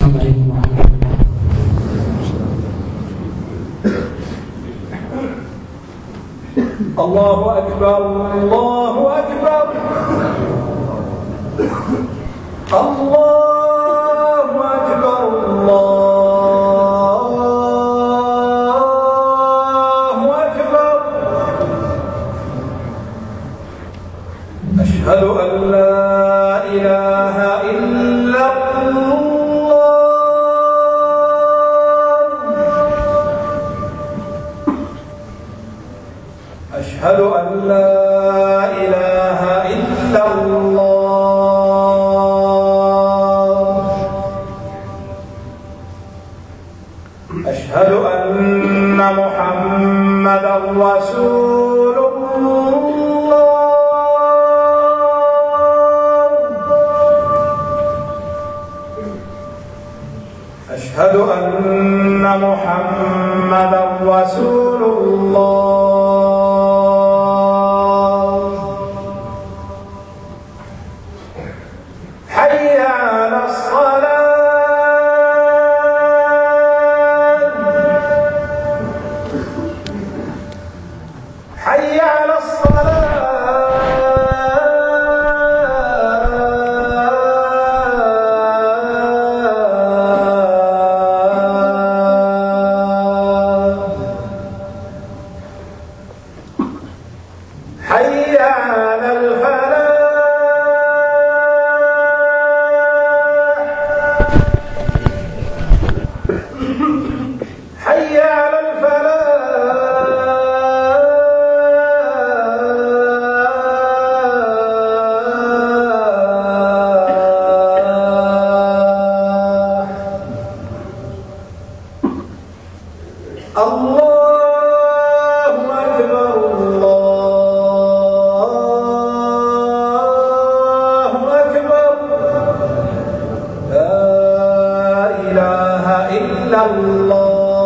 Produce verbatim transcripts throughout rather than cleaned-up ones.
عليكم ورحمة الله. الله أكبر الله أكبر الله أكبر الله أكبر. أشهد أن لا إله إلا الله. أشهد أن لا إله إلا الله. أشهد أن محمدا رسول الله. أشهد أن محمدا رسول الله. حي على الصلاة. حي على حي على الفلاح. حي على الفلاح. الله أكبر الله أكبر. لا إله إلا الله.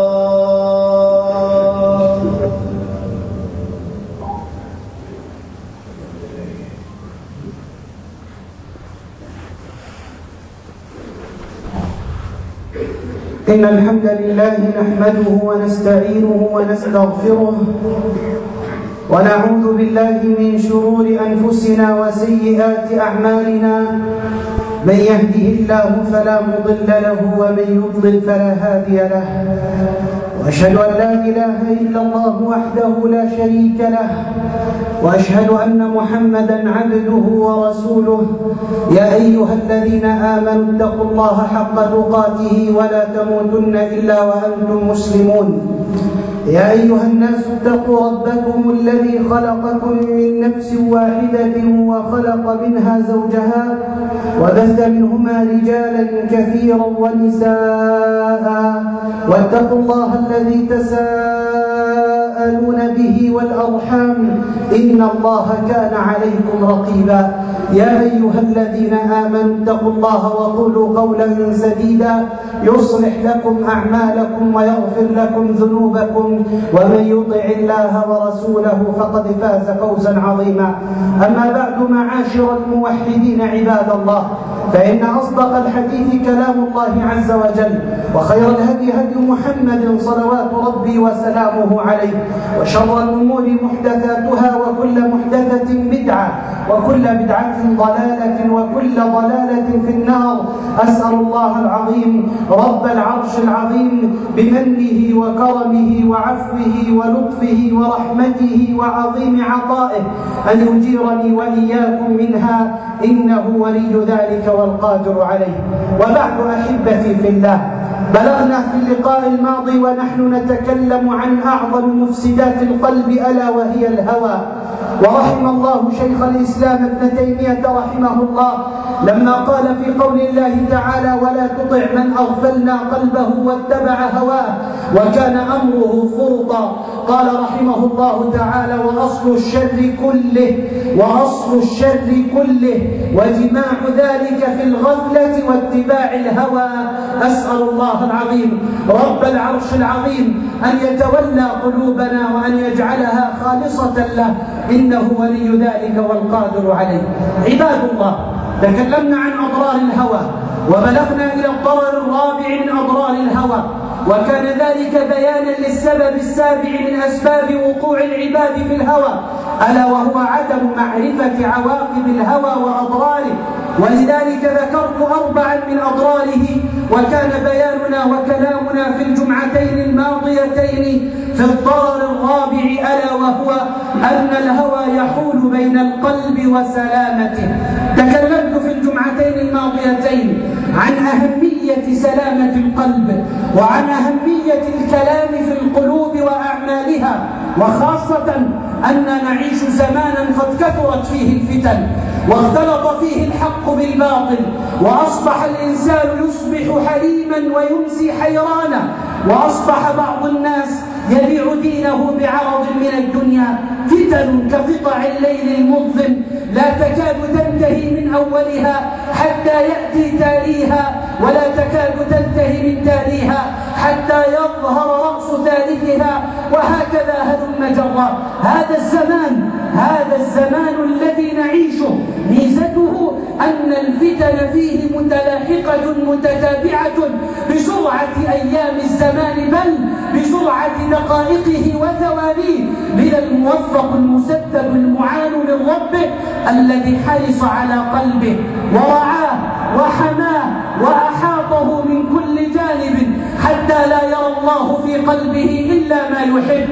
إن الحمد لله نحمده ونستعينه ونستغفره ونعوذ بالله من شرور أنفسنا وسيئات أعمالنا. من يهده الله فلا مضل له ومن يضلل فلا هادي له. وأشهد أن لا إله إلا الله وحده لا شريك له. وأشهد أن محمدا عبده ورسوله. يا أيها الذين آمنوا اتقوا الله حق تقاته ولا تموتن إلا وأنتم مسلمون. يا أيها الناس اتقوا ربكم الذي خلقكم من نفس واحدة وخلق منها زوجها وبث منهما رجالا كثيرا ونساء واتقوا الله الذي تساءلون به والأرحام إن الله كان عليكم رقيبا. يا أيها الذين آمنوا اتقوا الله وقولوا قولا سديدا يصلح لكم أعمالكم ويغفر لكم ذنوبكم ومن يطع الله ورسوله فقد فاز فوزا عظيما. أما بعد معاشر الموحدين عباد الله، فإن أصدق الحديث كلام الله عز وجل، وخير الهدي هدي محمد صلوات ربي وسلامه عليه، وشر الأمور محدثاتها وكل محدثة بدعة وكل بدعة ضلالة وكل ضلالة في النار. أسأل الله العظيم رب العرش العظيم بمنه وكرمه وعفوه ولطفه ورحمته وعظيم عطائه أن يجيرني وإياكم منها، إنه ولي ذلك والقادر عليه. وبعد أحبتي في الله، بلغنا في اللقاء الماضي ونحن نتكلم عن أعظم مفسدات القلب ألا وهي الهوى. ورحم الله شيخ الإسلام ابن تيمية رحمه الله لما قال في قول الله تعالى: ولا تطع من أغفلنا قلبه واتبع هواه وكان أمره فرطا. قال رحمه الله تعالى: وأصل الشر كله وأصل الشر كله وجماع ذلك في الغفلة واتباع الهوى. أسأل الله العظيم رب العرش العظيم أن يتولى قلوبنا وأن يجعلها خالصة له، إنه ولي ذلك والقادر عليه. عباد الله، تكلمنا عن أضرار الهوى وبلغنا إلى الضرر الرابع من أضرار الهوى، وكان ذلك بيانا للسبب السابع من أسباب وقوع العباد في الهوى، ألا وهو عدم معرفة عواقب الهوى وأضراره. ولذلك ذكرت أربعا من أضراره، وكان بياننا وكلامنا في الجمعتين الماضيتين في الضرر الرابع، ألا وهو أن الهوى يحول بين القلب وسلامته. تكلمت في الجمعتين الماضيتين عن أهمية سلامة القلب، وعن أهمية الكلام في القلوب وأعمالها، وخاصة أننا نعيش زمانا قد كثرت فيه الفتن، واختلط فيه الحق بالباطل، وأصبح الإنسان يصبح حليما ويمسي حيرانا، وأصبح بعض الناس يبيع دينه بعرض من الدنيا. فتن كقطع الليل المظلم لا تكاد تنتهي من أولها حتى يأتي تاليها، ولا تكاد تنتهي من تاليها حتى يظهر رأس ثالثها، وهكذا هلم جرا. هذا الزمان هذا الزمان الذي نعيشه ميزته أن الفتن فيه متلاحقة متتابعة بسرعة أيام الزمان، بل بسرعة دقائقه وثوانيه. لذا الموفق المسدد المعان من ربه الذي حرص على قلبه ورعاه وحماه وأحاطه من كل جانب، حتى لا يرى الله في قلبه إلا ما يحب،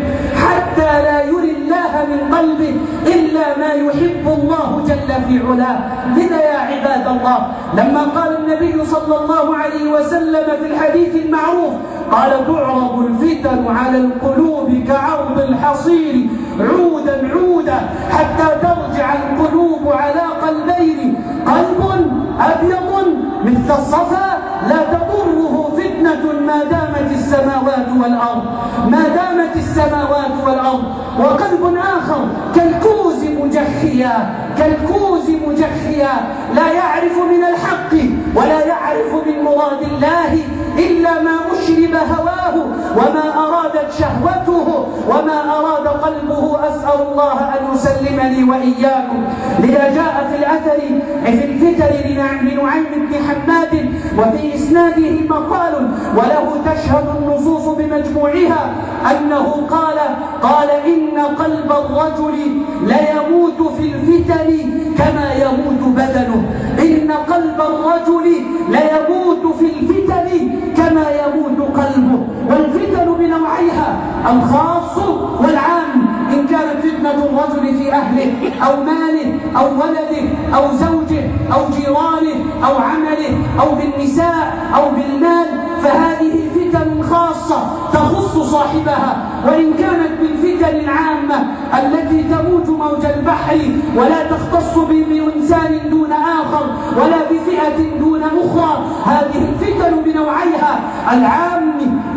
حتى لا يري الله من قلبه إلا ما يحب الله جل في علاه. لذا يا عباد الله، لما قال النبي صلى الله عليه وسلم في الحديث المعروف، قال: تعرض الفتن على القلوب كعرض الحصير عودا عودا حتى ترجع القلوب على قلبين، قلب أبيض مثل الصفا لا تضره فتنة ما دامت السماوات والأرض ما دامت السماوات والأرض وقلب آخر كالكوز مجخيا كالكوز مجخيا لا يعرف من الحق ولا يعرف من مراد الله إلا ما أشرب هواه وما أرادت شهوته وما أراد قلبه. أسأل الله أن يسلمني وإياكم. لذا جاء في الأثر في الفتن لنعيم بن حماد وفي إسناده مقال وله تشهد النصوص بمجموعها أنه قال قال إن قلب الرجل ليموت في الفتن كما يموت بدنه. إن قلب الرجل ليموت في الفتن كما يموت قلبه. والفتن بنوعيها الخاص والعام، إن كانت فتنة الرجل في أهله أو ماله أو ولده أو زوجه أو جيرانه أو عمله أو بالنساء أو بالمال، فهذه فتن خاصة تخص صاحبها. وإن كانت بالفتن العامة التي تموج موج البحر ولا تختص بإنسان دون آخر ولا بفئة دون أخرى، هذه الفتن بنوعيها العام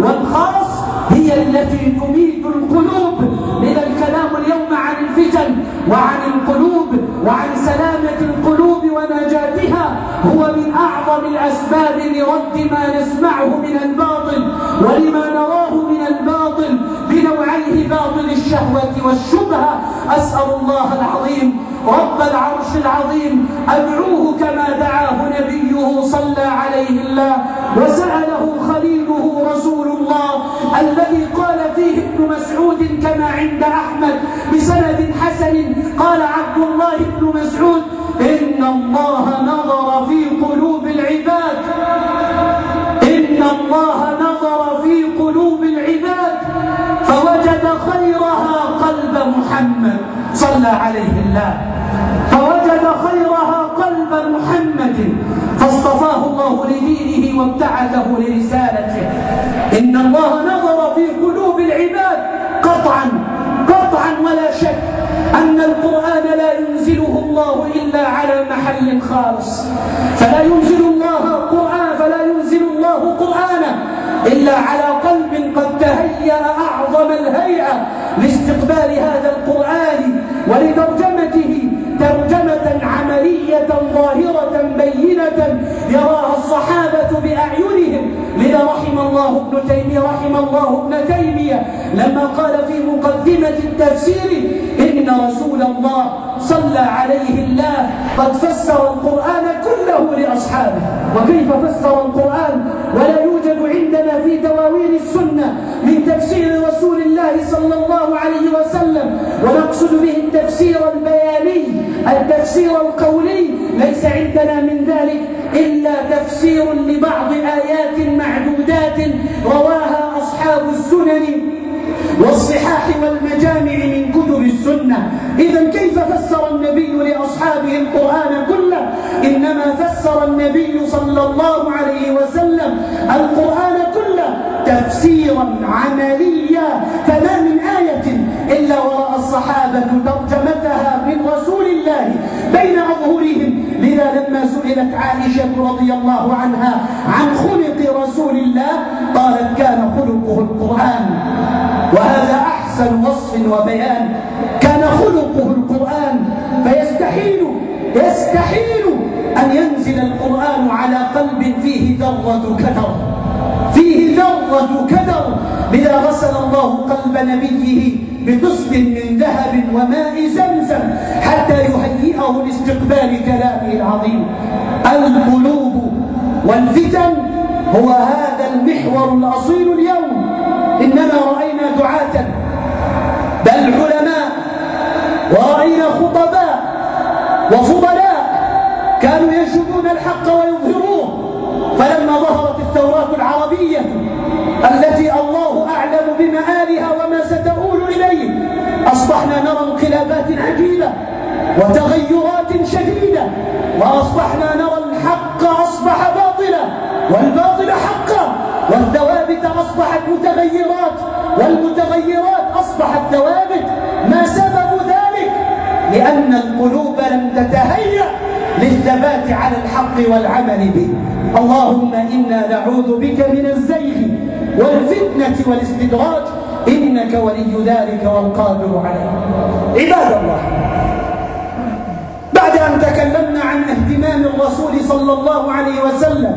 والخاص هي التي تميت القلوب. لذا الكلام اليوم عن الفتن وعن القلوب وعن سلامة القلوب ونجاتها هو من أعظم الأسباب لرد ما نسمعه من الباطل ولما نراه من الباطل بنوعيه باطل الشهوة والشبهة. أسأل الله العظيم رب العرش العظيم أدعوه كما دعاه نبيه صلى عليه الله وسأله خليله رسول الله الذي قال فيه ابن مسعود كما عند أحمد بسند حسن، قال عبد الله بن مسعود: إن الله نظر في قلوب العباد إن الله نظر في قلوب العباد فوجد خيرها قلب محمد صلى عليه الله فوجد خيرها قلب محمد فاصطفاه الله لدينه وابتعثه لرسالته. إن الله نظر في قلوب العباد قطعا قطعا ولا شك أن القرآن لا ينزله الله إلا على محل خالص، فلا ينزل الله قرآن فلا ينزل الله قرآنا إلا على قلب قد تهيأ أعظم الهيئة لاستقبال هذا القرآن ولترجمته ترجمة عملية ظاهرة بينة يراها الصحابة بأعينهم. لذا رحم الله ابن تيمية رحم الله ابن تيمية لما قال في مقدمة التفسير: إن إن رسول الله صلى عليه الله قد فسر القرآن كله لأصحابه. وكيف فسر القرآن ولا يوجد عندنا في دواوين السنة من تفسير رسول الله صلى الله عليه وسلم؟ ونقصد به التفسير البياني، التفسير القولي، ليس عندنا من ذلك إلا تفسير لبعض آيات معدودات رواها أصحاب السنن والصحاح والمجامع من كتب السنة. إذن كيف فسر النبي لأصحابه القرآن كله؟ إنما فسر النبي صلى الله عليه وسلم القرآن كله تفسيرا عمليا، فما من آية إلا ورأى الصحابة ترجمتها من رسول الله بين أظهرهم. لذا لما سئلت عائشة رضي الله عنها عن خلق رسول الله قالت كان خلقه القرآن، وهذا أحسن وصف وبيان. كان خلقه القرآن، فيستحيل يستحيل أن ينزل القرآن على قلب فيه ذرة كدر، فيه ذرة كدر. لذا غسل الله قلب نبيه بقسط من ذهب وماء زمزم حتى يهيئه لاستقبال كلامه العظيم. القلوب والفتن هو هذا المحور الأصيل اليوم. إننا رأينا دعاة بل علماء، ورأينا خطباء وفضلاء كانوا ينشدون الحق ويظهروه. فلما ظهرت الثورات العربية التي الله أعلم بمآلها وما ستؤول إليه، أصبحنا نرى انقلابات عجيبة وتغيرات شديدة، وأصبحنا نرى الحق أصبح باطلا والباطل حقا، والثوابت أصبحت متغيرات والمتغيرات أصبحت ثوابت. ما سبب ذلك؟ لأن القلوب لم تتهيأ للثبات على الحق والعمل به. اللهم إنا نعوذ بك من الزيغ والفتنة والاستدراج، إنك ولي ذلك والقادر عليه. عباد الله، بعد أن تكلمنا عن اهتمام الرسول صلى الله عليه وسلم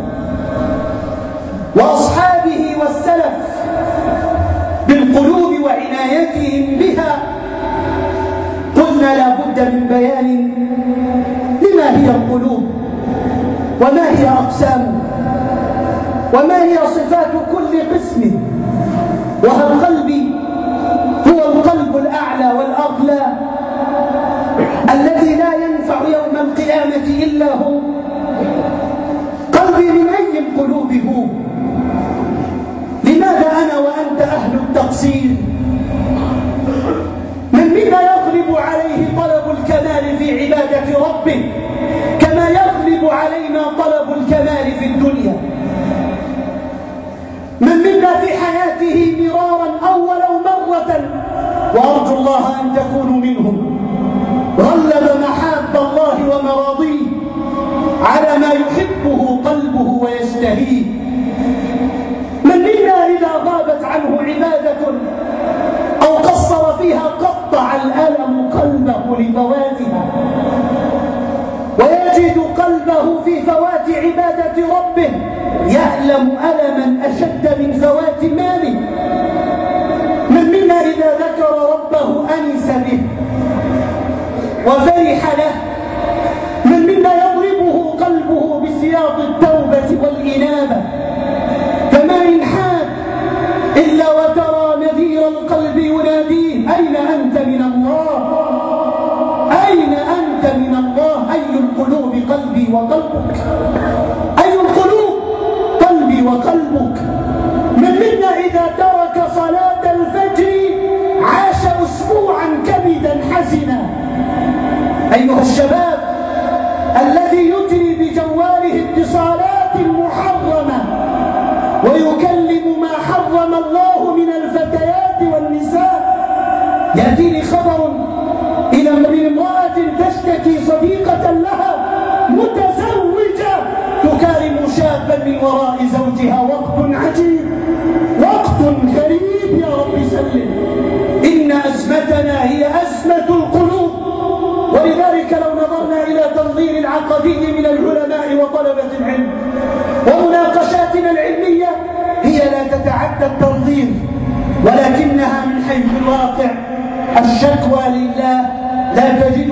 وأصحابه والسلف بالقلوب وعنايتهم بها، قلنا لا بد من بيان لما هي القلوب، وما هي أقسامه، وما هي صفات كل قسم. وهل قلبي هو القلب الأعلى والأغلى الذي لا ينفع يوم القيامة إلا هو؟ قلبي من أي القلوب هو؟ لماذا أنا وأنت أهل التقصير؟ من منا يغلب عليه طلب الكمال في عبادة ربه كما يغلب علينا طلب الكمال في الدنيا؟ من منا في حياته مرارا أو ولو مرة، وأرجو الله أن تكونوا منهم، غلب محاب الله ومراضيه على ما يحبه قلبه ويشتهيه؟ من منا إذا غابت عنه عبادة أو قصر فيها قطع الألم قلبه لفواتها، ويجد قلبه في فوات عبادة ربه يألم ألما أشد من فوات ماله؟ من منا إذا ذكر ربه أنس به وفرح له؟ من منا يضربه قلبه بسياط التوبة والإنابة؟ فما من حال إلا وترى نذير القلب يناديه: أين أنت من الله؟ أين أنت من الله؟ أي القلوب قلبي وقلبك؟ أي القلوب قلبي وقلبك؟ من منا إذا ترك صلاة الفجر عاش أسبوعا كبدا حزنا؟ أيها الشباب الذي يجري بجواله اتصالات محرمة ويكلم ما حرم الله من الفتيات والنساء، يأتيني خبر إلى من امرأة تشتكي صديقة لها متزوجة تكالم شابا من وراء زوجها. وقت عجيب، وقت غريب، يا رب سلم. إن أزمتنا هي أزمة القلوب. ولذلك لو نظرنا إلى تنظير العقدي من العلماء وطلبة العلم ومناقشاتنا العلمية، هي لا تتعدى التنظير، ولكنها من حيث الواقع الشكوى لله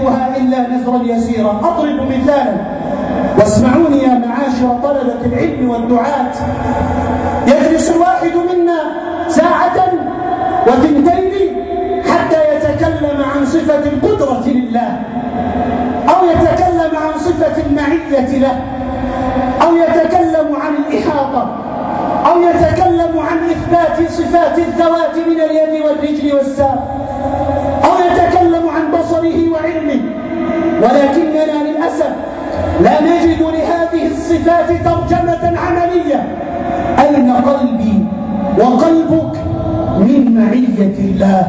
يزيدها إلا نذرا يسيرا. أضرب مثالا واسمعوني يا معاشر طلبة العلم والدعاة. يجلس الواحد منا ساعة وثنتين حتى يتكلم عن صفة القدرة لله، أو يتكلم عن صفة المعية له، أو يتكلم عن الإحاطة، أو يتكلم عن إثبات صفات الذوات من اليد والرجل والساق، أو يتكلم عن بصره وعلمه. ولكننا للأسف لا نجد لهذه الصفات ترجمة عملية. أين قلبي وقلبك من معية الله؟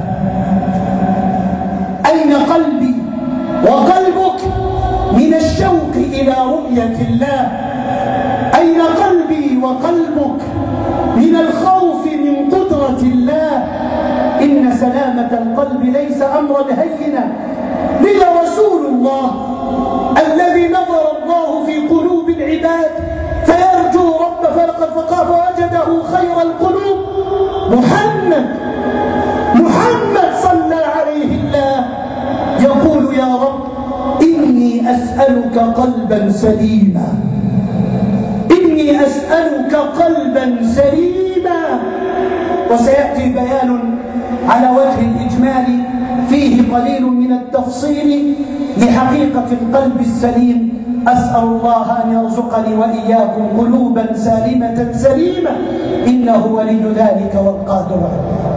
أين قلبي وقلبك من الشوق إلى رؤية الله؟ أين قلبي وقلبك من الخوف من قدرة الله؟ إن سلامة القلب ليس أمرا هينا. لذا رسول الله الذي نظر الله في قلوب العباد فيرجو رب فقد وجده خير القلوب محمد محمد صلى عليه الله يقول يا رب إني أسألك قلبا سليما، إني أسألك قلبا سليما. وسيأتي بيان على وجه الإجمال فيه قليل من التفصيل لحقيقة القلب السليم. أسأل الله أن يرزقني وإياكم قلوبا سالمة سليمة، إنه ولي ذلك والقادر عليه.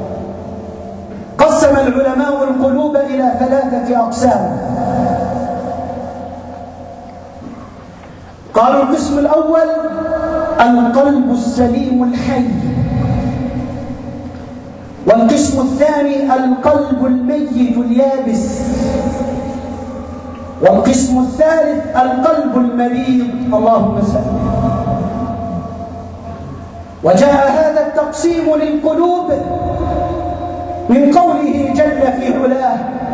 قسم العلماء القلوب إلى ثلاثة أقسام. قالوا القسم الأول القلب السليم الحي، والقسم الثاني القلب الميت اليابس، والقسم الثالث القلب المريض. اللهم صل. وجاء هذا التقسيم للقلوب من قوله جل في علاه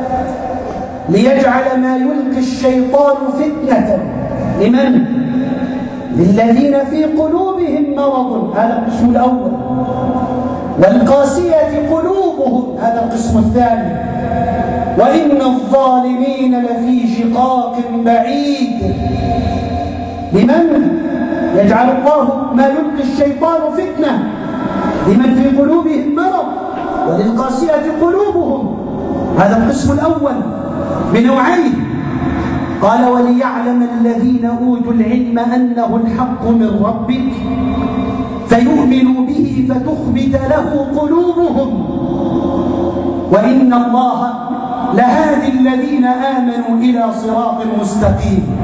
ليجعل ما يلقي الشيطان فتنة لمن؟ للذين في قلوبهم مرض، هذا القسم الأول، والقاسية قلوبهم، هذا القسم الثاني، وإن الظالمين لفي شقاق بعيد. لمن؟ يجعل الله ما يلقي الشيطان فتنة لمن في قلوبهم مرض وللقاسية قلوبهم، هذا القسم الأول بنوعين. قال وليعلم الذين أوتوا العلم أنه الحق من ربك فيؤمنوا به فتخبت له قلوبهم وإن الله لهادي الذين آمنوا إلى صراط مستقيم.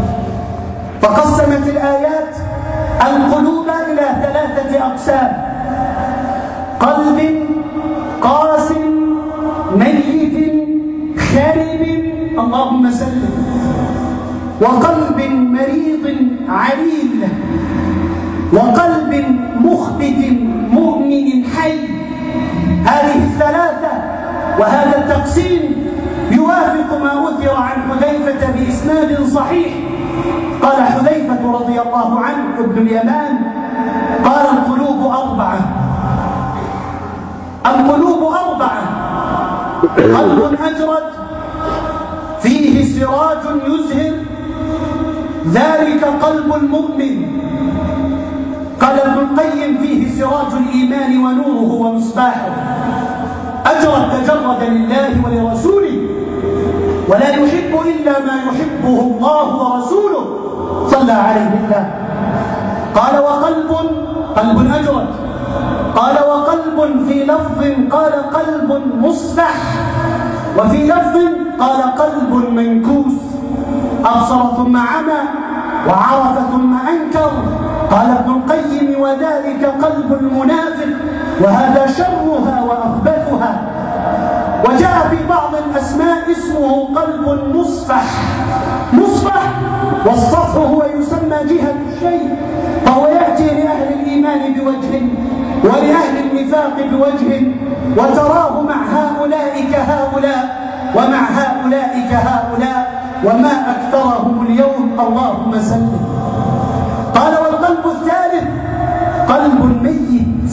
فقسمت الآيات القلوب إلى ثلاثة أقسام: قلب قاس ميت خارب، اللهم سلم، وقلب مريض عليل، وقلب مخبت مؤمن حي. هذه الثلاثة وهذا التقسيم يوافق ما أثر عن حذيفة بإسناد صحيح. قال حذيفة رضي الله عنه ابن اليمان قال القلوب أربعة، القلوب أربعة: قلب أجرد فيه سراج يزهر، ذلك قلب المؤمن. قال ابن القيم فيه سراج الإيمان ونوره ومصباحه. أجرد تجرد لله ولرسوله ولا يحب إلا ما يحبه الله ورسوله صلى عليه الله. قال وقلب قلب أجرد، قال وقلب في لفظ قال قلب مصبح، وفي لفظ قال قلب منكوس، أبصر ثم عمى وعرف ثم أنكر. قال ابن القيم وذلك قلب المنافق، وهذا شرها وأخبثها. وجاء في بعض الأسماء اسمه قلب مصفح، مصفح والصفح هو يسمى جهة الشيء، فهو يأتي لأهل الإيمان بوجه ولأهل النفاق بوجه، وتراه مع هؤلاء كهؤلاء ومع هؤلاء كهؤلاء، وما أكثرهم اليوم، اللهم سلم. قال والقلب الثالث قلب ميت.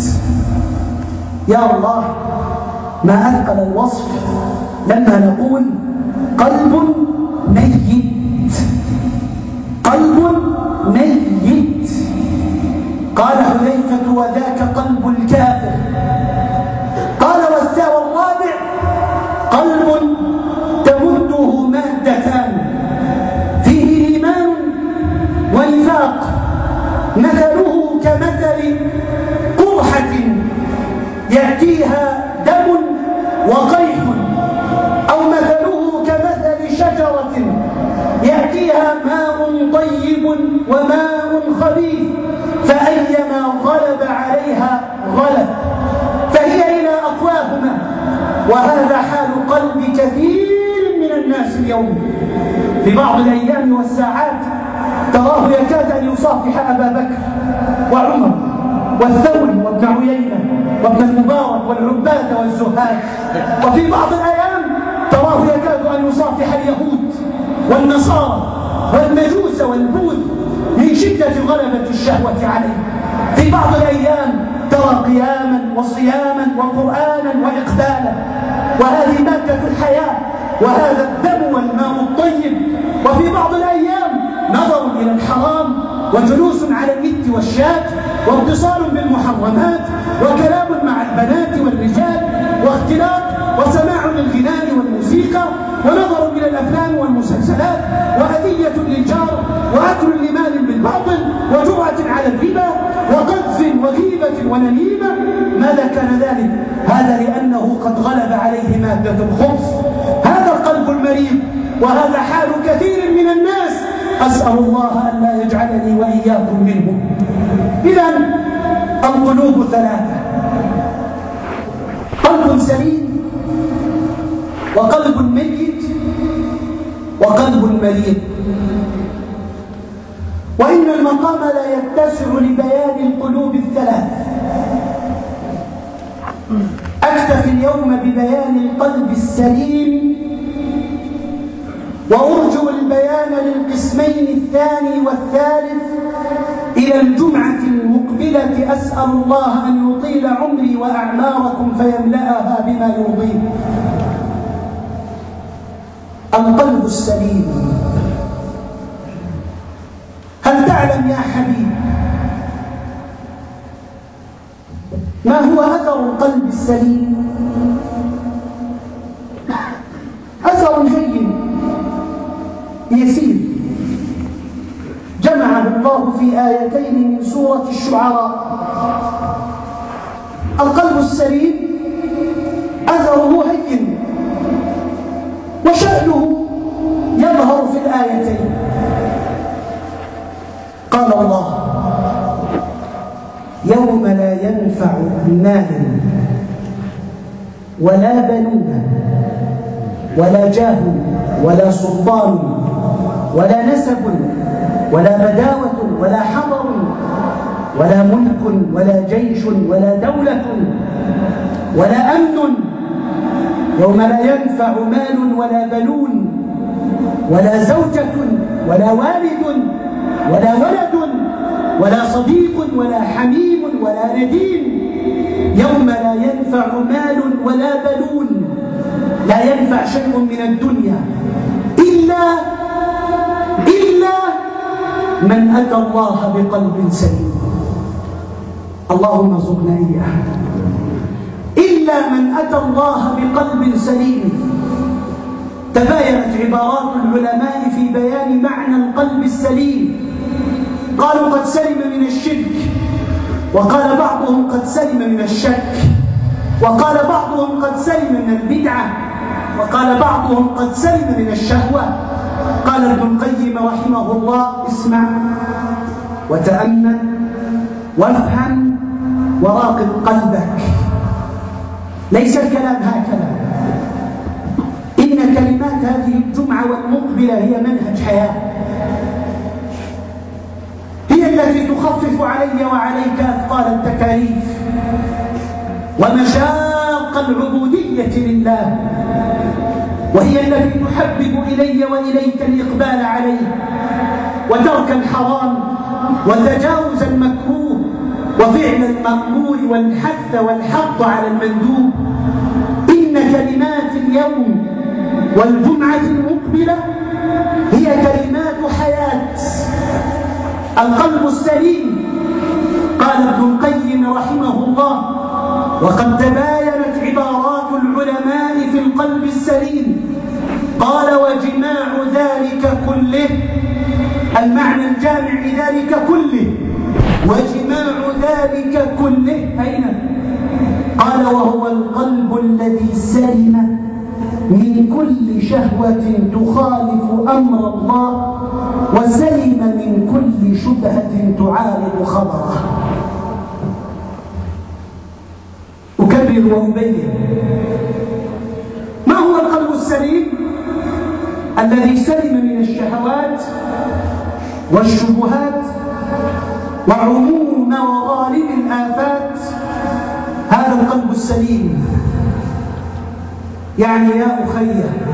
يا الله ما أثقل الوصف لما نقول قلب ميت، قلب ميت. قال حذيفة: وذاك قلب الكافر. قال: والرابع قلب تمده مادتان فيه إيمان ونفاق، مثله كمثل قرحة يأتيها دم وقيح، أو مثله كمثل شجرة يأتيها ماء طيب وماء خبيث، فأيما غلب عليها غلب، فهي إلى أفواهما. وهذا حال قلب كثير من الناس اليوم. في بعض الأيام والساعات تراه يكاد أن يصافح أبا بكر وعمر والثوري وابن عيينة وابن المبارك والعباد والزهاد، وفي بعض الأيام تراه يكاد أن يصافح اليهود والنصارى والمجوس والبوذ من شدة غلبة الشهوة عليه. في بعض الأيام ترى قياما وصياما وقرآنا وإقبالا، وهذه مادة الحياة، وهذا الدم والماء الطيب. وفي بعض الأيام نظر إلى الحرام وجلوس على الإد والشاة واتصال بالمحرمات وكلام مع البنات والرجال واختلاط وسماع للغناء والموسيقى ونظر إلى الأفلام والمسلسلات وأذية للجار وأكل لمال بالباطل وجرعة على الربا وقذف وغيبة ونميمة. ماذا كان ذلك؟ هذا لأنه قد غلب عليه مادة الخبث. هذا القلب المريض، وهذا حال كثير من الناس. أسأل الله أن لا يجعلني وإياكم منهم. إذن القلوب ثلاثة: قلب سليم، وقلب ميت، وقلب مريض. وإن المقام لا يتسع لبيان القلوب الثلاث. أكتفي اليوم ببيان القلب السليم، وأرجو البيان للقسمين الثاني والثالث إلى الجمعة المقبلة. أسأل الله أن يطيل عمري وأعماركم فيملأها بما يرضيه. القلب السليم. هل تعلم يا حبيب ما هو أثر القلب السليم؟ أثر هين يسير جمعه الله في آيتين من سورة الشعراء. القلب السليم أثره هين وشأنه يظهر في الآيتين. قال الله: يوم لا ينفع مال ولا بنون ولا جاه ولا سلطان ولا نسب ولا بداوة ولا حضر ولا ملك ولا جيش ولا دولة ولا أمن. يوم لا ينفع مال ولا بنون ولا زوجة ولا والد ولا ولد ولا صديق ولا حميم ولا نديم. يوم لا ينفع مال ولا بنون، لا ينفع شيء من الدنيا إلا إلا من أتى الله بقلب سليم. اللهم ارزقنا إياه. إلا من أتى الله بقلب سليم. تباينت عبارات العلماء في بيان معنى القلب السليم. قالوا قد سلم من الشرك، وقال بعضهم قد سلم من الشك، وقال بعضهم قد سلم من البدعة، وقال بعضهم قد سلم من الشهوة. قال ابن القيم رحمه الله: اسمع وتأمل وافهم وراقب قلبك. ليس الكلام هكذا. إن كلمات هذه الجمعة والمقبلة هي منهج حياة، هي التي تخفف علي وعليك أثقال التكاليف ومشاق العبودية لله، وهي التي تحبب إلي وإليك الإقبال عليه وترك الحرام وتجاوز المكروه وفعل المأمور والحث والحض على المندوب. إن كلمات اليوم والجمعة المقبلة هي كلمات حياة القلب السليم. قال ابن القيم رحمه الله: وقد تباينت عبارات العلماء في القلب السليم. قال: وجماع ذلك كله، المعنى الجامع لذلك كله، وجماع ذلك كله أين؟ قال: وهو القلب الذي سلم من كل شهوة تخالف أمر الله، وسلم من كل شبهة تعارض خبره. أكرر وأبين: ما هو القلب السليم؟ الذي سلم من الشهوات والشبهات وعموم وغالب الآفات، هذا القلب السليم. يعني يا أخي،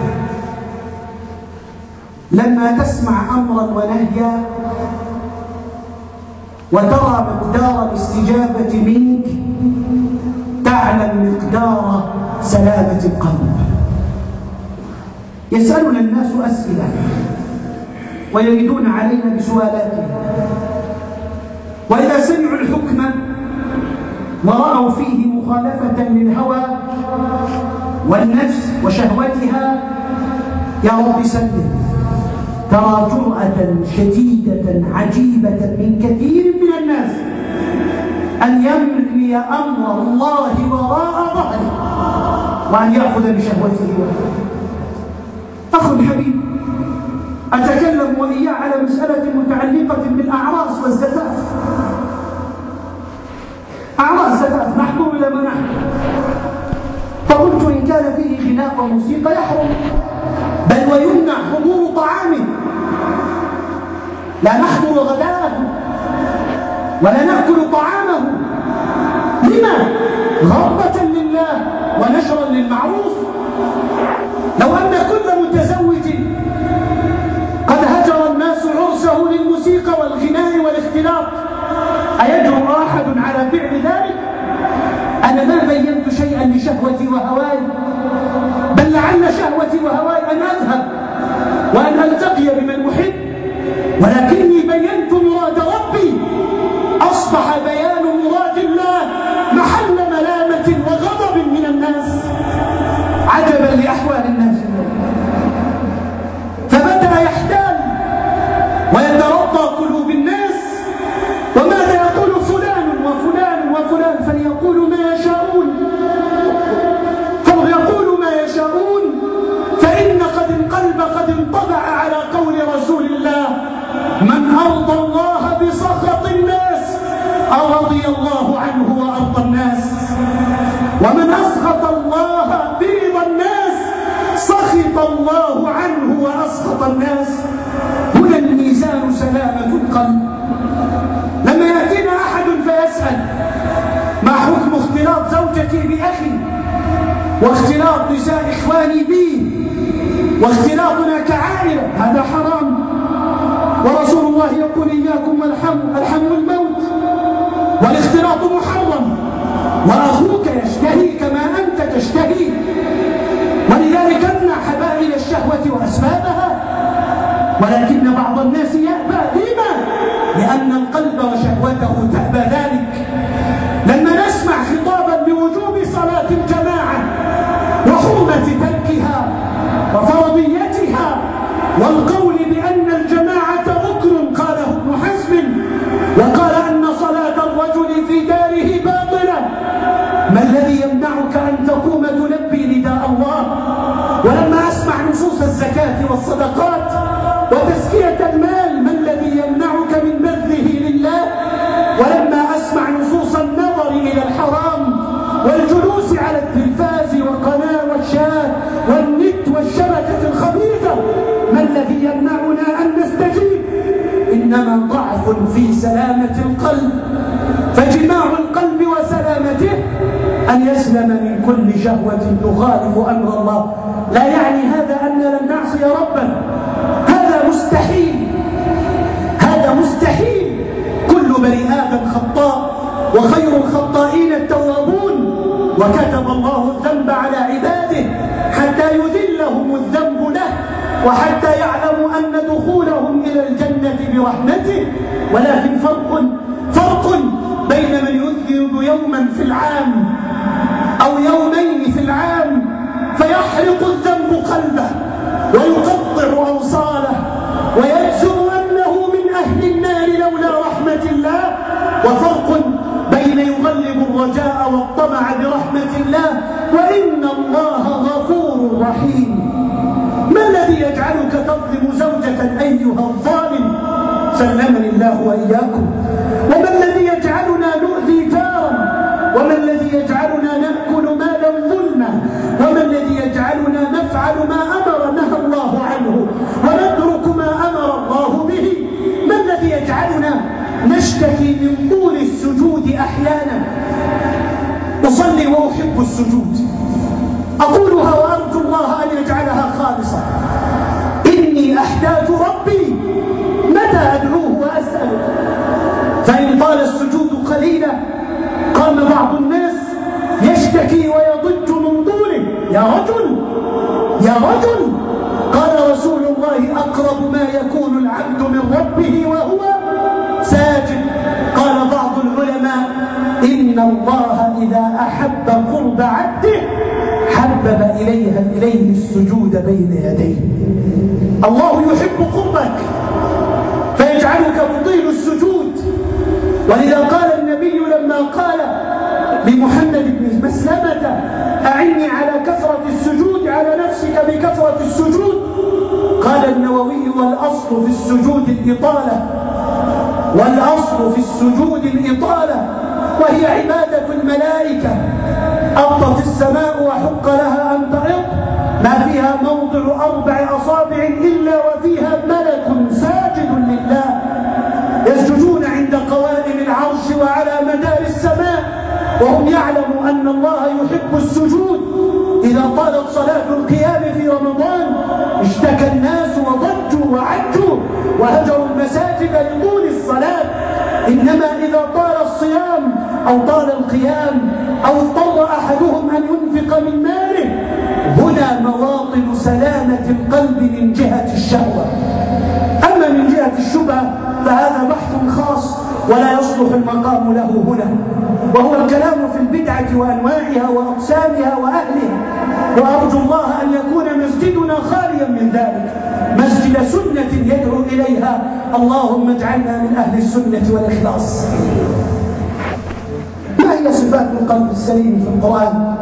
لما تسمع أمرا ونهيا وترى مقدار الاستجابة منك، تعلم مقدار سلامة القلب. يسألنا الناس أسئلة ويردون علينا بسؤالاتهم، وإذا سمعوا الحكم ورأوا فيه مخالفة للهوى والنفس وشهوتها، يا رب سلم. ترى جرأة شديدة عجيبة من كثير من الناس أن يملي أمر الله وراء ظهره وأن يأخذ بشهوته. أخ الحبيب، أتكلم وإياه على مسألة متعلقة بالأعراس والزفاف. أعراس زفاف نحضر إلى ما نحن، فقلت إن كان فيه غناء وموسيقى يحرم، بل ويمنع حضور طعامه، لا نحضر غداءه ولا نأكل طعامه. لما؟ غضبة لله ونشرا للمعروف. لو أن كل متزوج قد هجر الناس عرسه للموسيقى والغناء والاختلاط، أيجرؤ أحد على فعل ذلك؟ أنا ما بينت شيئا لشهوتي وهواي، بل لعل شهوتي وهواي أن أذهب وأن ألتقي بمن أحب، ولكني بينت مراد ربي. أصبح بيان مراد الله محل ملامة وغضب من الناس. عجبا لأحوال الناس، فبدأ يحتال ويترضى قلوب الناس. وماذا يقول فلان وفلان وفلان؟ فليقولوا ما يشاءون، فليقولوا ما يشاءون، فإن قد القلب قد انطبع على قول رسول الله: من أرضى الله بسخط الناس أرضي الله عنه وأرضى الناس، ومن أسخط الله برضا الناس سخط الله عنه وأسخط الناس. هنا الميزان سلامة القلب. لما يأتينا أحد فيسأل: ما حكم اختلاط زوجتي بأخي، واختلاط نساء إخواني بي، واختلاطنا كعائلة؟ هذا حرام، ورسول الله يقول: إياكم والحم، الحم الموت، والاختلاط محرم، وأخوك يشتهي كما أنت تشتهي، ولذلك امنع حبائل الشهوة وأسبابها. ولكن بعض الناس يأبى. لما؟ لأن القلب وشهوته تأبى ذلك. لما نسمع خطابا بوجوب صلاة الجماعة وحرمة تركها وفرضيتها والقول بأن الجماعة ركن، قاله ابن حزم، وقال أن صلاة الرجل في داره باطلة، ما الذي يمنعك أن تقوم تلبي نداء الله؟ ولما أسمع نصوص الزكاة والصدقات وتزكية المال، ما الذي يمنعك من بذله لله؟ ولما أسمع نصوص النظر إلى الحرام والجلوس على التلفاز وقناة والشاة والنت والشبكة الخبيثة، ما الذي يمنعنا أن نستجيب؟ إنما ضعف في سلامة القلب. فجماع القلب وسلامته أن يسلم من كل شهوة تخالف أمر الله. لا يعني هذا أن لن نعصي ربنا، هذا مستحيل، هذا مستحيل. كل بني آدم خطاء، وخير الخطائين التوابون، وكتب الله الذنب على عباده حتى يذلهم الذنب وحتى يعلموا أن دخولهم إلى الجنة برحمته. ولكن فرق فرق بين من يذنب يوما في العام أو يومين في العام فيحرق الذنب قلبه ويقطع أوصاله ويجزم أنه من أهل النار لولا رحمة الله، وفرق بين يغلب الرجاء والطمع برحمة الله وإن الله غفور رحيم. ما الذي يجعلك تظلم زوجة أيها الظالم؟ سلمني الله وإياكم. وما الذي يجعلنا نؤذي جارا؟ وما الذي يجعلنا نأكل مالا ظلما؟ وما الذي يجعلنا نفعل ما أمر نهى الله عنه ونترك ما أمر الله به؟ ما الذي يجعلنا نشتكي من طول السجود أحيانا؟ أصلي وأحب السجود، أقولها وأرجو الله أن يجعلها خالصة. إني أحتاج ربي متى أدعوه وأسأله، فإن طال السجود قليلا قام بعض الناس يشتكي ويضج من طوله. يا رجل يا رجل، قال رسول الله أقرب ما يكون العبد من ربه وهو ساجد. قال بعض العلماء إن الله إذا أحب قرب عبده حبب إليها إليه السجود بين يديه. الله يحب قربك فيجعلك مطيل السجود. ولذا قال النبي لما قال لمحمد بن مسلمة أعني على كثرة السجود على نفسك بكثرة السجود، قال النووي والأصل في السجود الإطالة، والأصل في السجود الإطالة وهي عبادة الملائكة. أرضت السماء وحق لها أن تعط، ما فيها موضع أربع أصابع إلا وفيها ملك ساجد لله، يسجدون عند قوائم العرش وعلى مدار السماء، وهم يعلموا أن الله يحب السجود. إذا طالت صلاة القيام في رمضان اشتكى الناس وضجوا وعجوا وهجروا المساجد لطول الصلاة. إنما إذا طال الصيام أو طال القيام أو اضطر أحدهم أن ينفق من ماله، هنا مواطن سلامة القلب من جهة الشهوة. أما من جهة الشبهة فهذا بحث خاص ولا يصلح المقام له هنا، وهو الكلام في البدعة وأنواعها وأقسامها وأهلها. وأرجو الله أن يكون مسجدنا خاليا من ذلك، مسجد سنة يدعو إليها. اللهم اجعلنا من أهل السنة والإخلاص. ما هي صفات القلب السليم في القرآن؟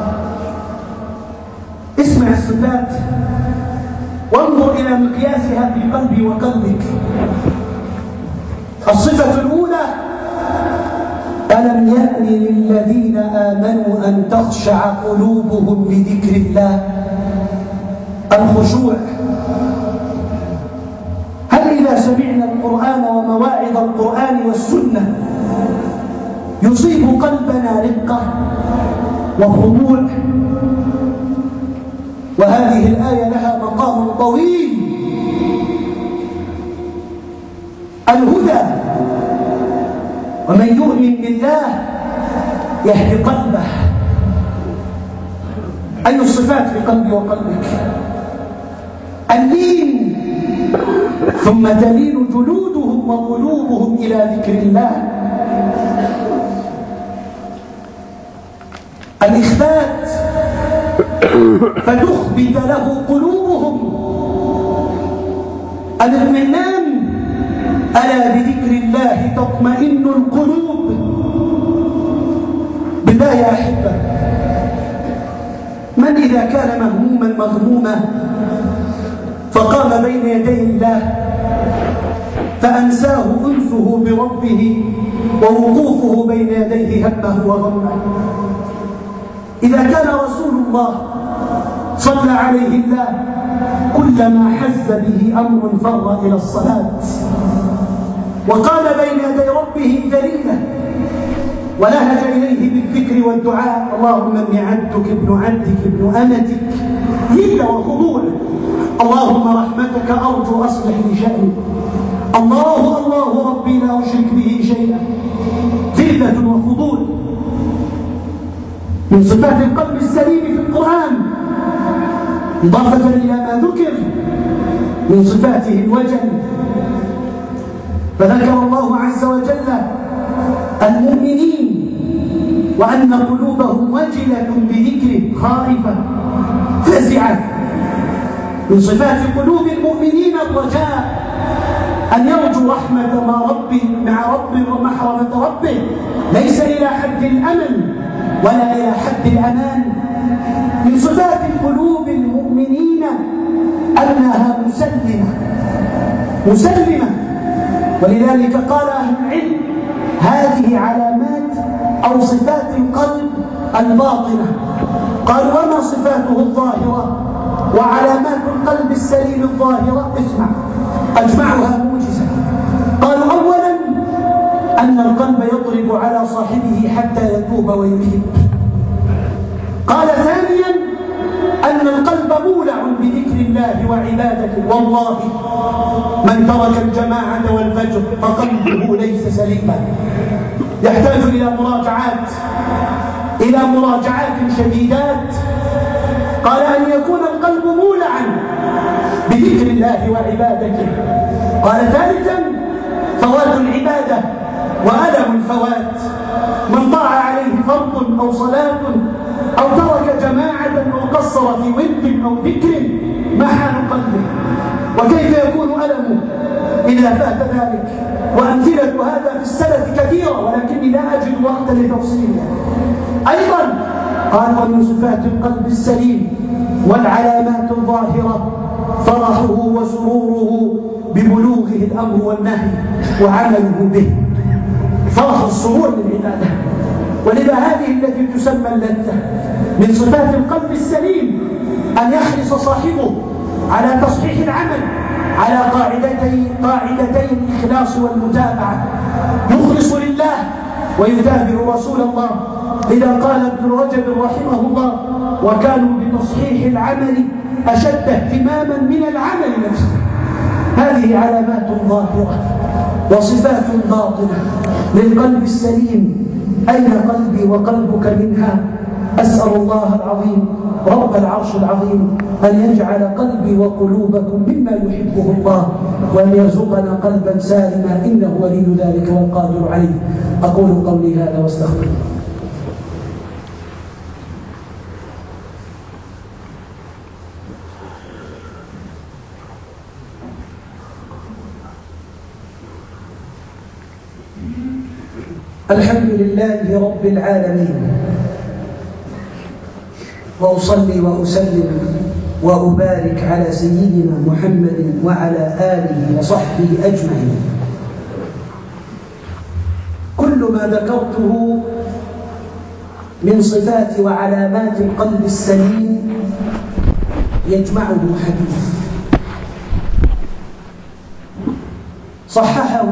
اسمع الصفات وانظر إلى مقياسها في قلبي وقلبك. الصفة الأولى: ألم يأن للذين آمنوا أن تخشع قلوبهم لذكر الله. الخشوع. هل إذا سمعنا القرآن ومواعظ القرآن والسنة يصيب قلبنا رقة وخضوع؟ وهذه الآية لها مقام طويل. الهدى، ومن يؤمن بالله يهدي قلبه. أي الصفات في قلبي وقلبك؟ اللين، ثم تلين جلودهم وقلوبهم إلى ذكر الله. الإخبات، فتخبت له قلوبهم. الاطمئنان، ألا بذكر الله تطمئن القلوب. بالله يا أحبة، من إذا كان مهموما مغموما فقام بين يدي الله فأنساه أنسه بربه ووقوفه بين يديه همه وغمه. إذا كان رسول الله صلى عليه الله كلما حز به أمر فر إلى الصلاة وقال بين يدي ربه ذليلا ولهج إليه بالذكر والدعاء. اللهم إني عبدك ابن عبدك ابن أمتك، ذل وخضوع. اللهم رحمتك أرجو، أصلح لي شأني. الله الله ربي لا أشرك به شيئا، ذلة وخضوع. من صفات القلب السليم في القرآن إضافة إلى ما ذكر من صفاته الوجل، فذكر الله عز وجل المؤمنين وأن قلوبهم وجلة بذكره خائفة فزعة. من صفات قلوب المؤمنين الرجاء، أن يرجو رحمة ما ربه مع ربه ومحرمة ربه، ليس إلى حد الأمن ولا إلى حد الأمان. من صفات قلوب المؤمنين أنها مسلمة مسلمة، ولذلك قال أهل العلم هذه علامات أو صفات القلب الباطنة. قال وما صفاته الظاهرة وعلامات القلب السليم الظاهرة؟ اسمع، أجمعها موجزة. قالوا أولا أن القلب يضرب على صاحبه حتى يتوب وينيب. قال ثانيا أن القلب مولع بذكر الله وعبادته، والله من ترك الجماعة والفجر فقلبه ليس سليما، يحتاج إلى مراجعات إلى مراجعات شديدات. قال أن يكون القلب مولعا بذكر الله وعبادته. قال ثالثا فوات العبادة وألم الفوات، من ضاع عليه فرض أو صلاة أو ترك جماعة أو قصر في ود أو ذكر ما حال قلبه، وكيف يكون ألمه إذا فات ذلك. وأمثلة هذا في السلف كثيرة ولكني لا أجد وقتا لتفصيلها. أيضا قال ومن صفات القلب السليم والعلامات الظاهرة فرحه وسروره ببلوغه الأمر والنهي وعمله به، فرح السرور بالعبادة. ولذا هذه التي تسمى اللذة. من صفات القلب السليم أن يحرص صاحبه على تصحيح العمل على قاعدتي قاعدتي الإخلاص والمتابعة، يخلص لله ويتابع رسول الله. إذا قال ابن رجب رحمه الله وكانوا بتصحيح العمل أشد اهتماما من العمل نفسه. هذه علامات ظاهرة وصفات باطنة للقلب السليم. أين قلبي وقلبك منها؟ أسأل الله العظيم رب العرش العظيم أن يجعل قلبي وقلوبكم مما يحبه الله، وأن يرزقنا قلبا سالما، إنه ولي ذلك والقادر عليه. أقول قولي هذا واستغفر. الحمد لله رب العالمين، وأصلي وأسلم وأبارك على سيدنا محمد وعلى آله وصحبه أجمعين. كل ما ذكرته من صفات وعلامات القلب السليم يجمعه حديث صححه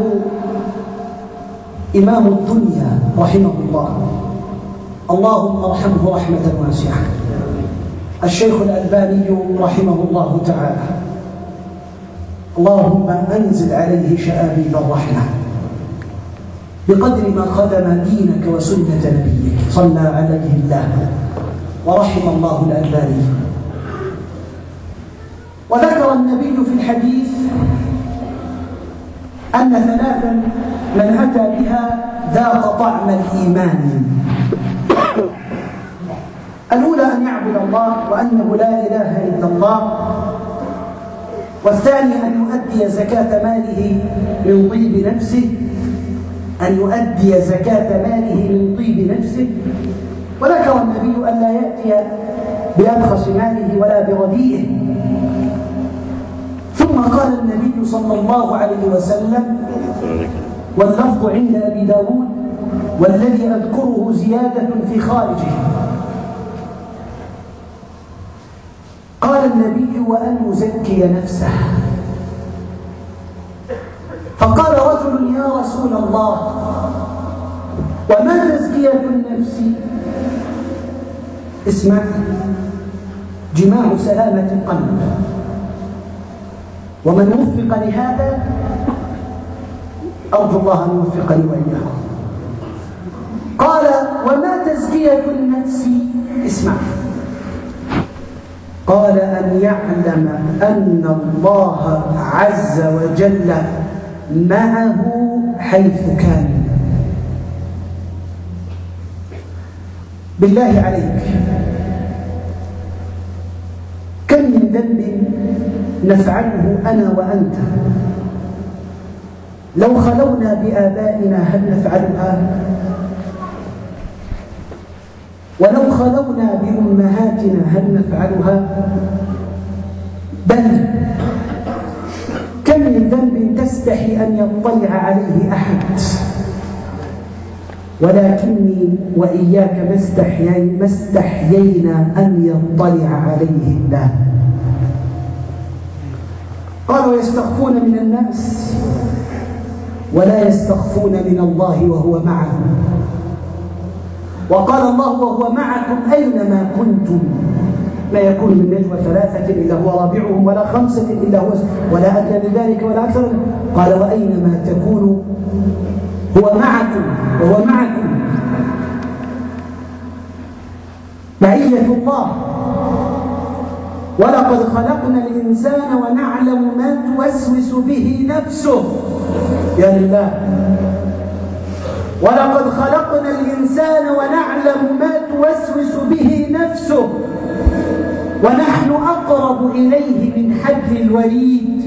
إمام الدنيا رحمه الله، اللهم ارحمه رحمة واسعة، الشيخ الألباني رحمه الله تعالى. اللهم أنزل عليه شآبيب الرحمة بقدر ما خدم دينك وسنة نبيك، صلى عليه الله ورحم الله الألباني. وذكر النبي في الحديث أن ثلاثا من أتى بها ذاق طعم الإيمان. الأولى أن يعبد الله وأنه لا إله إلا الله، والثاني أن يؤدي زكاة ماله من طيب نفسه أن يؤدي زكاة ماله من طيب نفسه. وذكر النبي أن لا يأتي بأبخس ماله ولا برديئه. ثم قال النبي صلى الله عليه وسلم، واللفظ عند أبي داود والذي أذكره زيادة في خارجه، قال النبي وأن يزكي نفسه. فقال رجل يا رسول الله وما تزكية النفس؟ اسمع، جماع سلامة القلب، ومن وفق لهذا أرجو الله أن يوفقني وإياكم. قال وما تزكية النفس؟ اسمع، قال أن يعلم أن الله عز وجل معه حيث كان. بالله عليك، كم من ذنب نفعله أنا وأنت لو خلونا بآبائنا هل نفعلها؟ ولو خلونا بأمهاتنا هل نفعلها؟ بل كم من ذنب تستحي أن يطلع عليه أحد، ولكني وإياك ما استحيينا, ما استحيينا أن يطلع عليه الله. قال ويستخفون من الناس ولا يستخفون من الله وهو معهم. وقال الله وهو معكم أينما كنتم ما يكون من نجوى ثلاثة إلا هو رابعهم ولا خمسة إلا هو ولا أدنى من ذلك ولا أكثر. قال وأينما تكونوا هو معكم وهو معكم. معية الله. ولقد خلقنا الإنسان ونعلم ما توسوس به نفسه. يا لله. ولقد خلقنا الإنسان ونعلم ما توسوس به نفسه ونحن أقرب إليه من حبل الوريد.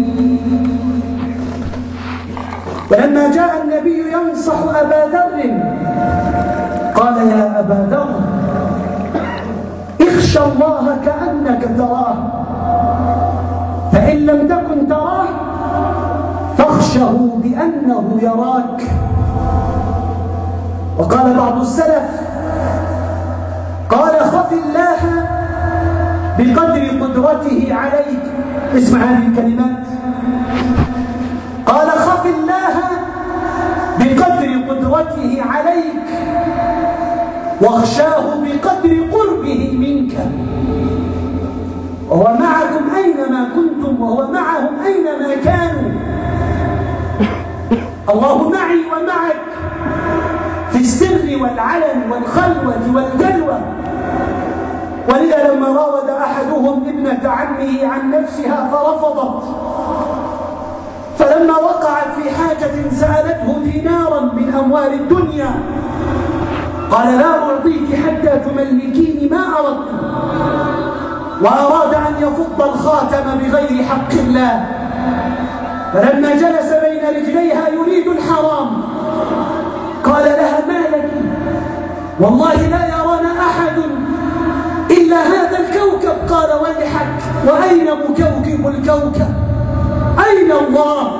ولما جاء النبي ينصح أبا ذر قال يا أبا ذر اخشى الله كأنك تراه، فإن لم تكن تراه فاخشه بأنه يراك. وقال بعض السلف قال خف الله بقدر قدرته عليك. اسمع هذه الكلمات. قال خف الله بقدر قدرته عليك واخشاه بقدر قربه منك. وهو معكم أينما كنتم وهو معهم أينما كانوا. الله معي ومعك في السر والعلن والخلوة والجلوة. ولذا لما راود أحدهم ابنة عمه عن نفسها فرفضت، فلما وقعت في حاجة سألته دينارا من أموال الدنيا قال لا أعطيك حتى تملكيني ما أردت، وأراد أن يفض الخاتم بغير حق الله. فلما جلس بين رجليها يريد الحرام قال لها ما لك؟ والله لا يرانا أحد إلا هذا الكوكب. قال ويحك، وأين مكوكب الكوكب؟ أين الله؟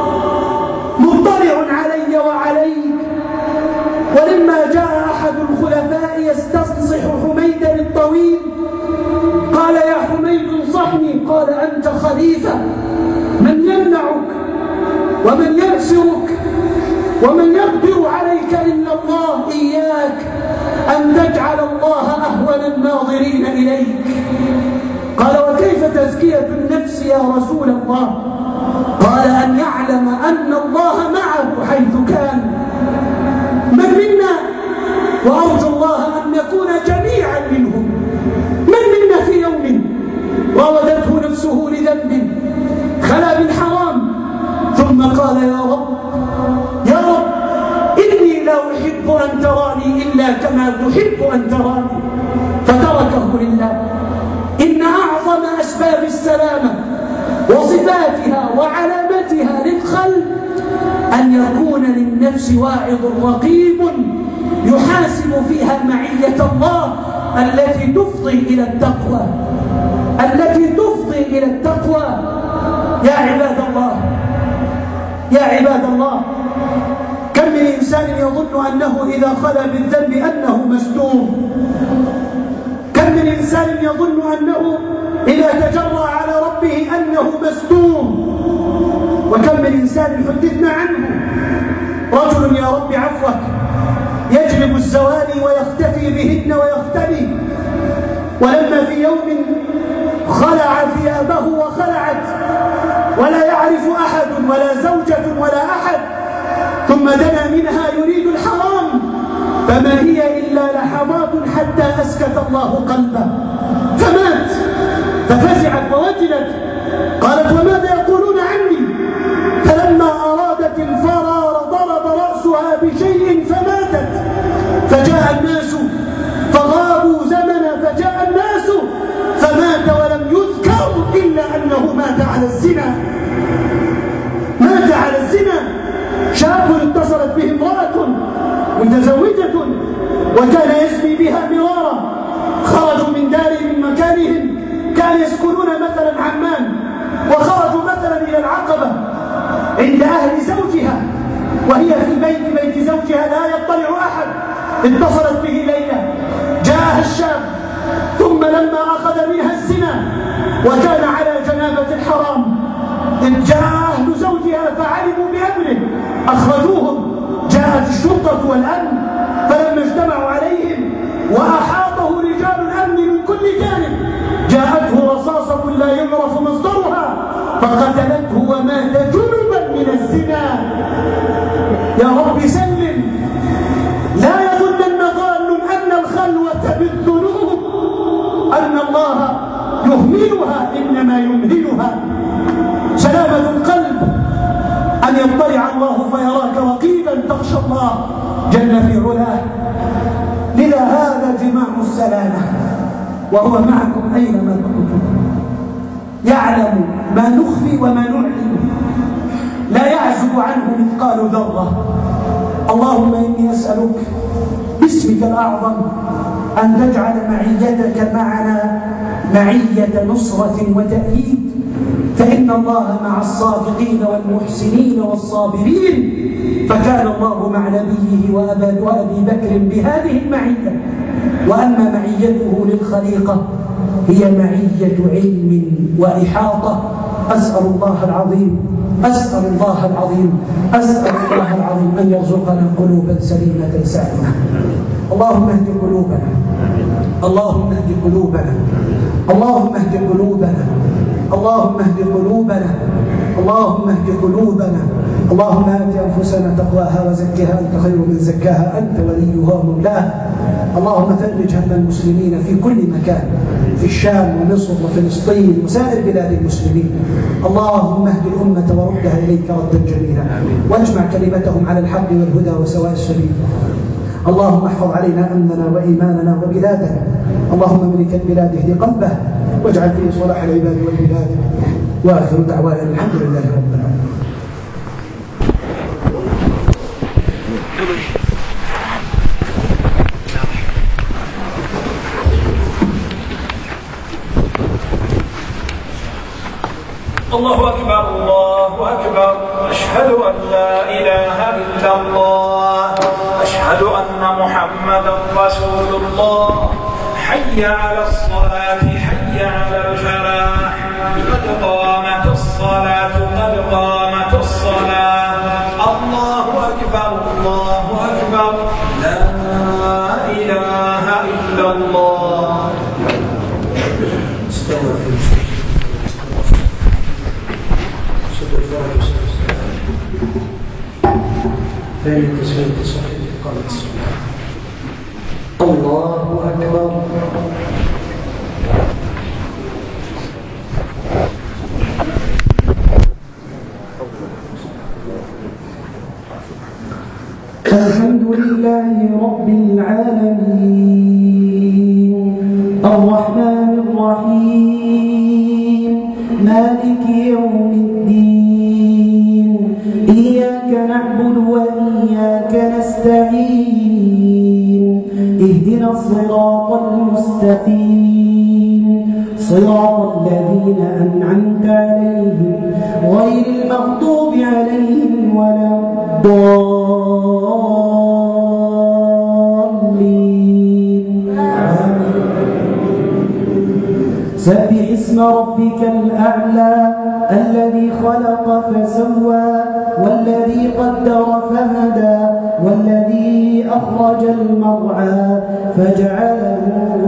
مطلع علي وعليك. ولما جاء أحد الخلفاء يستصلح حميدا الطويل قال يا حميد انصحني. قال أنت خليفة، من يمنعك ومن يبصرك ومن يقدر عليك إلا الله. إياك أن تجعل الله أهون الناظرين إليك. قال وكيف تزكية النفس يا رسول الله؟ قال أن يعلم أن الله معه حيث كان. من منا، وأرجو الله أن نكون جميعا منهم، من منا في يوم راودته نفسه لذنب خلا بالحرام ثم قال يا رب يا رب إني لا أحب أن تراني إلا كما تحب أن تراني، فتركه لله. إن أعظم أسباب السلامة وصفاتها وعلامتها للخلق أن يكون للنفس واعظ رقيب يحاسب فيها معية الله التي تفضي إلى التقوى، التي تفضي إلى التقوى. يا عباد الله، يا عباد الله، كم من إنسان يظن أنه إذا خلا بالذنب أنه مستور. كم من إنسان يظن أنه إذا تجرأ على ربه أنه مستور. وكم من إنسان حدثنا عنه رجل يا رب عفوك يجلب الزواني ويختفي بهن ويختفي، ولما في يوم خلع ثيابه وخلعت ولا يعرف أحد ولا زوجة ولا أحد، ثم دنا منها يريد الحرام، فما هي إلا لحظات حتى أسكت الله قلبه فمات. ففزعت ووجلت، قالت وماذا يقولون عني؟ فلما أرادت الفرار ضرب رأسها بشيء فماتت. فجاء الناس فغابوا زمنا، فجاء الناس فمات ولم يذكر إلا أنه مات على الزنا. مات على الزنا. شاب اتصلت به امرأة متزوجة وكان يزني بها مرارا، خرجوا من دارهم من مكانهم، كانوا يسكنون مثلا عمان، وخرجوا مثلا إلى العقبة عند أهل زوجها وهي في بيت بيت زوجها لا يطلع أحد. اتصلت به ليلة، جاءها الشاب، ثم لما أخذ منها الزنا وكان على جنابة الحرام إذ جاء أهل زوجها فعلموا بأمره أخرجوهم. جاءت الشرطة والأمن، فلما اجتمعوا عليهم وأحاطه رجال الأمن من كل جانب جاءته رصاصة لا يعرف مصدرها فقتلته ومات جنبا من الزنا. يا رب سلم. لا يظنن ظان أن الخلوة بالذنوب أن الله يهملها، إنما يمهلها. سلامة القلب أن يطلع الله فيراك رقيبا تخشى الله جل في علاه. لذا هذا جماع السلامة، وهو معكم أينما كنتم، يعلم ما نخفي وما نعلن، لا يعزب عنه مثقال ذرة. اللهم إني أسألك باسمك الأعظم أن تجعل معيتك معنا معية نصرة وتأييد، فإن الله مع الصادقين والمحسنين والصابرين، فكان الله مع نبيه وأبي بكر بهذه المعية. وأما معيته للخليقة هي معية علم وإحاطة. أسأل الله العظيم أسأل الله العظيم أسأل الله العظيم أن يرزقنا قلوبا سليمة سالمة. اللهم اهد قلوبنا اللهم اهد قلوبنا اللهم اهد قلوبنا اللهم اهد قلوبنا اللهم اهد قلوبنا اللهم آت أنفسنا تقواها وزكها أنت خير من زكاها أنت وليها ومولاها. اللهم فرج هم المسلمين في كل مكان، في الشام ومصر وفلسطين وسائر بلاد المسلمين. اللهم اهد الأمة وردها إليك ردا جميلا، واجمع كلمتهم على الحق والهدى وسواء السبيل. اللهم احفظ علينا أمننا وإيماننا وبلادنا. اللهم ملك البلاد اهد قلبه واجعل فيه صلاح العباد والبلاد. وآخر دعوانا الحمد لله رب العالمين. الله أكبر الله أكبر. أشهد أن لا إله إلا الله، أشهد أن محمدا رسول الله. حي على الصلاة حي على الفلاح، قد قامت الصلاة قد قامت الصلاة. الله أكبر الله أكبر. لا إله إلا الله. استوى في ثاني تسليم صحيح قامت الصلاة. الله أكبر. الحمد لله رب العالمين الرحمن الرحيم مالك يوم الدين. إياك نعبد وإياك نستعين. اهدنا الصراط المستقيم صراط الذين أنعمت عليهم غير المغضوب عليهم ولا الضالين. سبح اسم ربك الأعلى الذي خلق فسوى والذي قدر فهدى والذي أخرج المرعى فجعله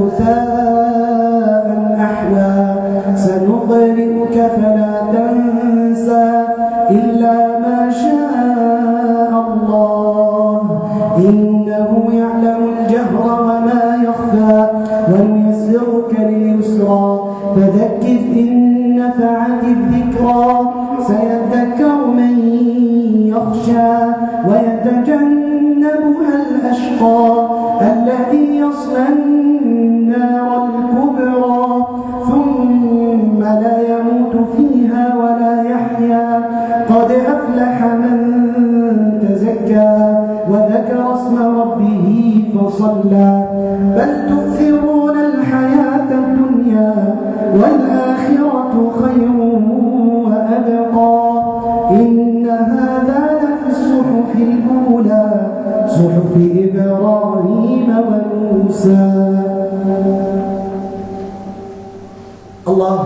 غثاء أحوى. سنقرئك فلا تنسى إلا ما شاء الله إنه يعلم الجهر وما يخفى ونيسرك لليسرى فذكر إن نفعت الذكرى سيذكر من يخشى ويتجنبها الأشقى الذي يصلى النار الكبرى ثم لا يموت فيها ولا يحيا قد أفلح من تزكى وذكر اسم ربه فصلى بل تؤثرون الحياة الدنيا والآخرة خير وأبقى إن هذا لفي الصحف الأولى صحف إبراهيم وموسى. الله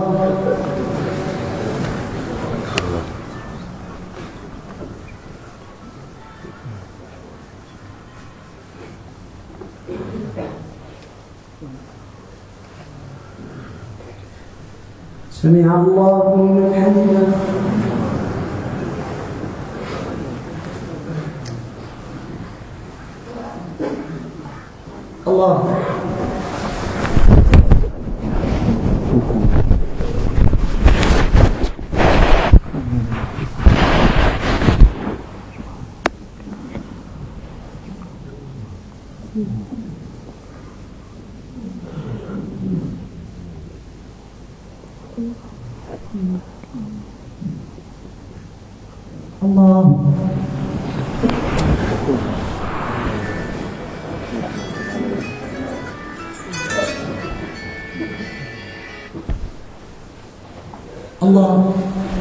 سمع الله لمن حمده. الله الله الله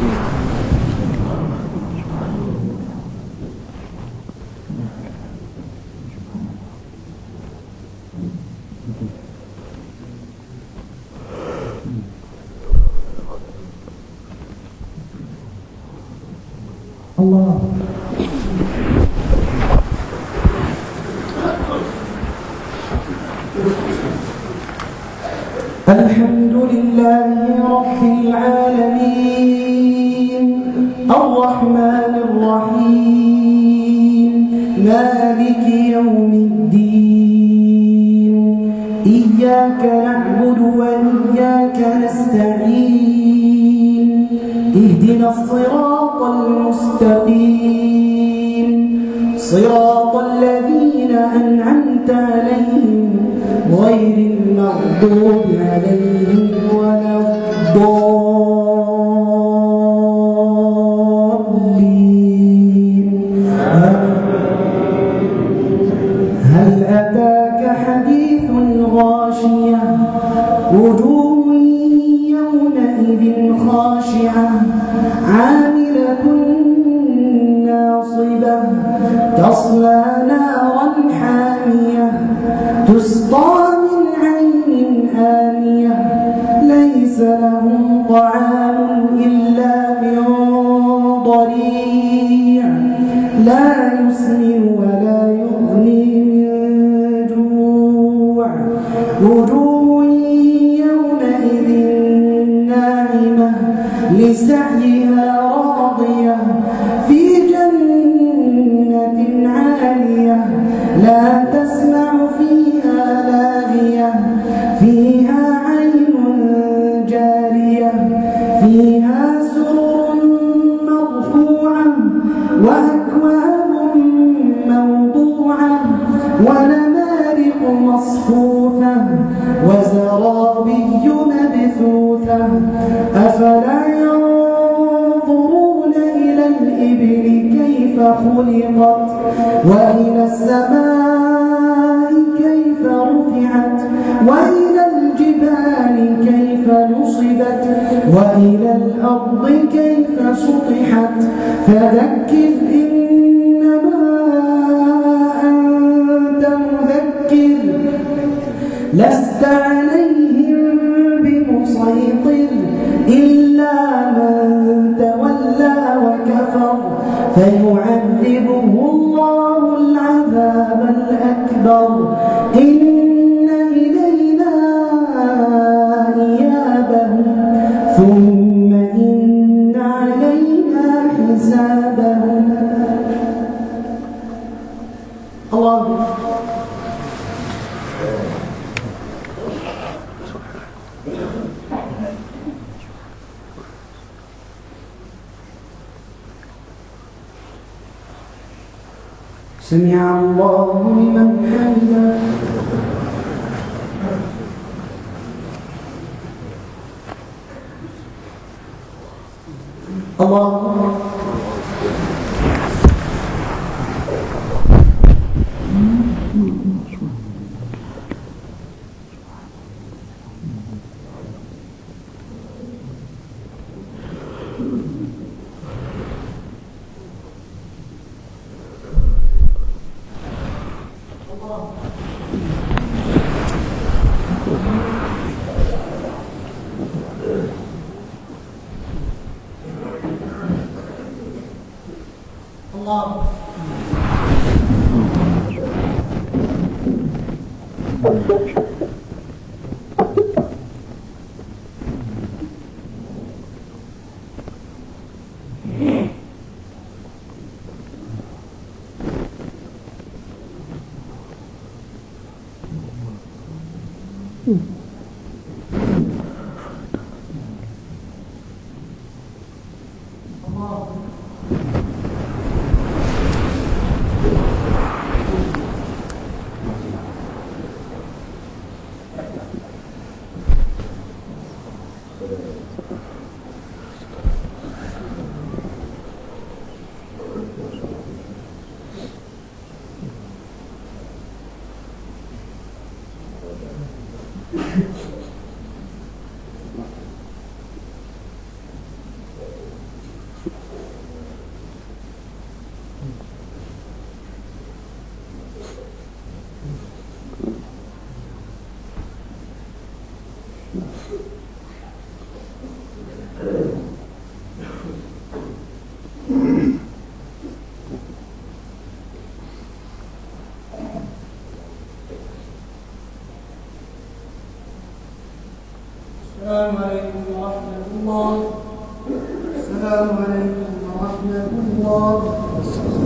الله الحمد لله رب العالمين الرحمن الرحيم مالك يوم الدين إياك نعبد وإياك نستعين اهدنا الصراط المستقيم صراط الذين أنعمت عليهم غير المغضوب عليهم ولا الضالين. هل أتاك حديث الغاشية وجوه يومئذ خاشعة عاملة ناصبة تصلى نارا حامية تسقى من عين آنية ليس لهم طعام إلا من ضريع لا يسمن ولا يغني من جوع وجوه يومئذ ناعمة لسعيها راضية في جنة عالية لا تسمع فيها لاغية فيها عين جارية فيها سرر مرفوعة وأكواب موضوعة ونمارق مصفوفة وزرابي مبثوثة أفلا ينظرون إلى الإبل كيف خلقت وإلى السماء كيف رفعت وإلى الجبال كيف نصبت وإلى الأرض كيف سطحت فذكر إنما أنت مذكر لست عليهم بمسيطر إلا من تولى وكفر فيعذبه الله العذاب الأكبر إن إلينا إيابهم ثم إن علينا حسابهم. الله سمع الله لمن حمده. الله أكبر. السلام عليكم ورحمة الله. السلام عليكم ورحمة الله.